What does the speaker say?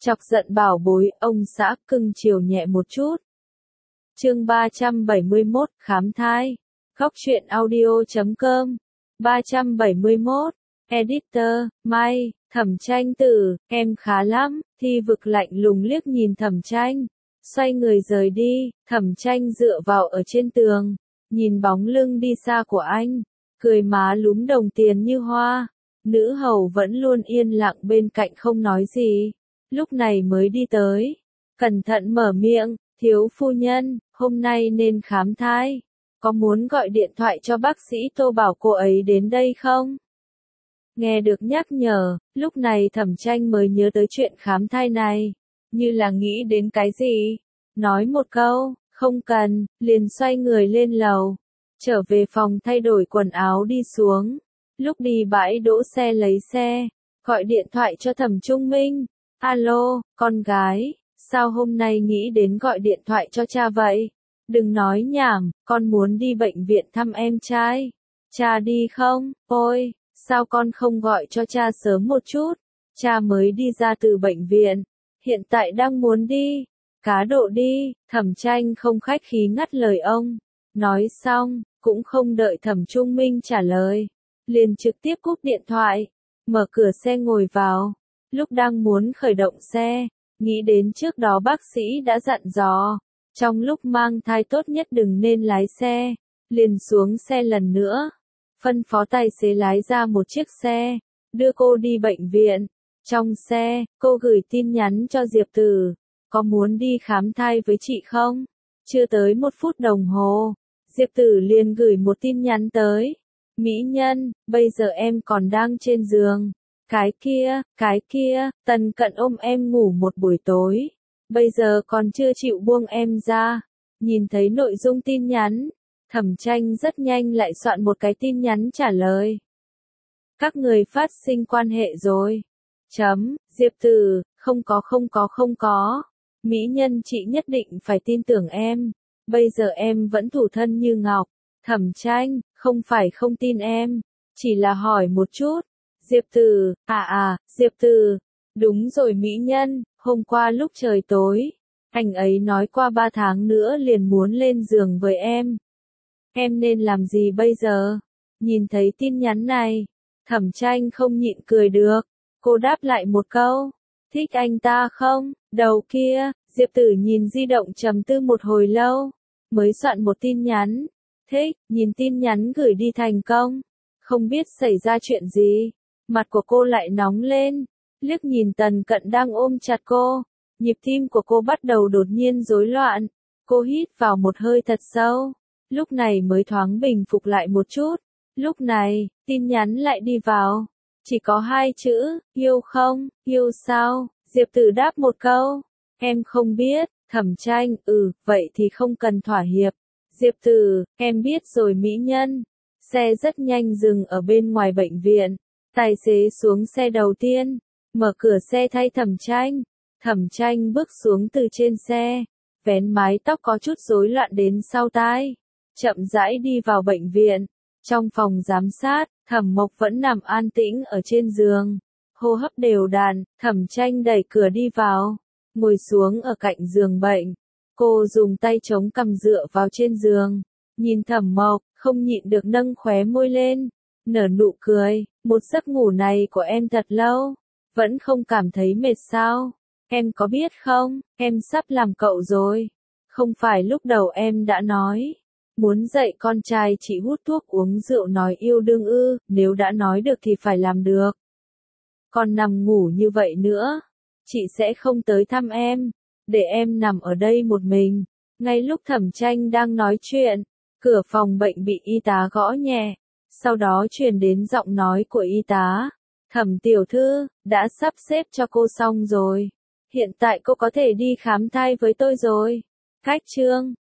Chọc giận bảo bối, ông xã cưng chiều nhẹ một chút. Chương 371, khám thai. Góc truyện audio.com. 371. Editor, May, Thẩm Tranh Tử, em khá lắm. Thi Vực lạnh lùng liếc nhìn Thẩm Tranh, xoay người rời đi. Thẩm Tranh dựa vào ở trên tường, nhìn bóng lưng đi xa của anh, cười má lúm đồng tiền như hoa. Nữ hầu vẫn luôn yên lặng bên cạnh không nói gì, lúc này mới đi tới, cẩn thận mở miệng, thiếu phu nhân, hôm nay nên khám thai, có muốn gọi điện thoại cho bác sĩ Tô bảo cô ấy đến đây không? Nghe được nhắc nhở, lúc này Thẩm Tranh mới nhớ tới chuyện khám thai này, như là nghĩ đến cái gì, nói một câu, không cần, liền xoay người lên lầu, trở về phòng thay đổi quần áo đi xuống, lúc đi bãi đỗ xe lấy xe, gọi điện thoại cho Thẩm Trung Minh, alo, con gái, sao hôm nay nghĩ đến gọi điện thoại cho cha vậy? Đừng nói nhảm, con muốn đi bệnh viện thăm em trai. Cha đi không? Ôi, sao con không gọi cho cha sớm một chút? Cha mới đi ra từ bệnh viện, hiện tại đang muốn đi. Cá độ đi, Thẩm Tranh không khách khí ngắt lời ông. Nói xong, cũng không đợi Thẩm Trung Minh trả lời, liền trực tiếp cúp điện thoại, mở cửa xe ngồi vào. Lúc đang muốn khởi động xe, nghĩ đến trước đó bác sĩ đã dặn dò, trong lúc mang thai tốt nhất đừng nên lái xe, liền xuống xe lần nữa, phân phó tài xế lái ra một chiếc xe, đưa cô đi bệnh viện. Trong xe, cô gửi tin nhắn cho Diệp Tử, có muốn đi khám thai với chị không? Chưa tới 1 phút đồng hồ, Diệp Tử liền gửi một tin nhắn tới. Mỹ nhân, bây giờ em còn đang trên giường. Cái kia, Tần Cận ôm em ngủ một buổi tối, bây giờ còn chưa chịu buông em ra. Nhìn thấy nội dung tin nhắn, Thẩm Tranh rất nhanh lại soạn một cái tin nhắn trả lời. Các người phát sinh quan hệ rồi. Diệp Tử, không có. Mỹ nhân chị nhất định phải tin tưởng em. Bây giờ em vẫn thủ thân như ngọc. Thẩm Tranh, không phải không tin em, chỉ là hỏi một chút. Diệp Tử, Diệp Tử, đúng rồi Mỹ nhân, hôm qua lúc trời tối, anh ấy nói qua 3 tháng nữa liền muốn lên giường với em. Em nên làm gì bây giờ? Nhìn thấy tin nhắn này, Thẩm Tranh không nhịn cười được, cô đáp lại một câu, thích anh ta không? Đầu kia, Diệp Tử nhìn di động trầm tư một hồi lâu, mới soạn một tin nhắn, thích, nhìn tin nhắn gửi đi thành công, không biết xảy ra chuyện gì. Mặt của cô lại nóng lên, liếc nhìn Tần Cận đang ôm chặt cô, nhịp tim của cô bắt đầu đột nhiên rối loạn, cô hít vào một hơi thật sâu, lúc này mới thoáng bình phục lại một chút. Lúc này, tin nhắn lại đi vào, chỉ có 2 chữ, yêu không, yêu sao? Diệp Tử đáp một câu, em không biết. Thẩm Tranh, vậy thì không cần thỏa hiệp. Diệp Tử, em biết rồi Mỹ nhân. Xe rất nhanh dừng ở bên ngoài bệnh viện. Tài xế xuống xe đầu tiên, mở cửa xe thay Thẩm Tranh. Thẩm Tranh bước xuống từ trên xe, vén mái tóc có chút rối loạn đến sau tai, chậm rãi đi vào bệnh viện. Trong phòng giám sát, Thẩm Mộc vẫn nằm an tĩnh ở trên giường, hô hấp đều đặn. Thẩm Tranh đẩy cửa đi vào, ngồi xuống ở cạnh giường bệnh. Cô dùng tay chống cằm dựa vào trên giường, nhìn Thẩm Mộc, không nhịn được nâng khóe môi lên, nở nụ cười. Một giấc ngủ này của em thật lâu, vẫn không cảm thấy mệt sao? Em có biết không, em sắp làm cậu rồi. Không phải lúc đầu em đã nói, muốn dạy con trai chị hút thuốc uống rượu nói yêu đương ư? Nếu đã nói được thì phải làm được. Còn nằm ngủ như vậy nữa, chị sẽ không tới thăm em, để em nằm ở đây một mình. Ngay lúc Thẩm Tranh đang nói chuyện, cửa phòng bệnh bị y tá gõ nhẹ. Sau đó truyền đến giọng nói của y tá. Thẩm tiểu thư, đã sắp xếp cho cô xong rồi. Hiện tại cô có thể đi khám thai với tôi rồi. Cách chương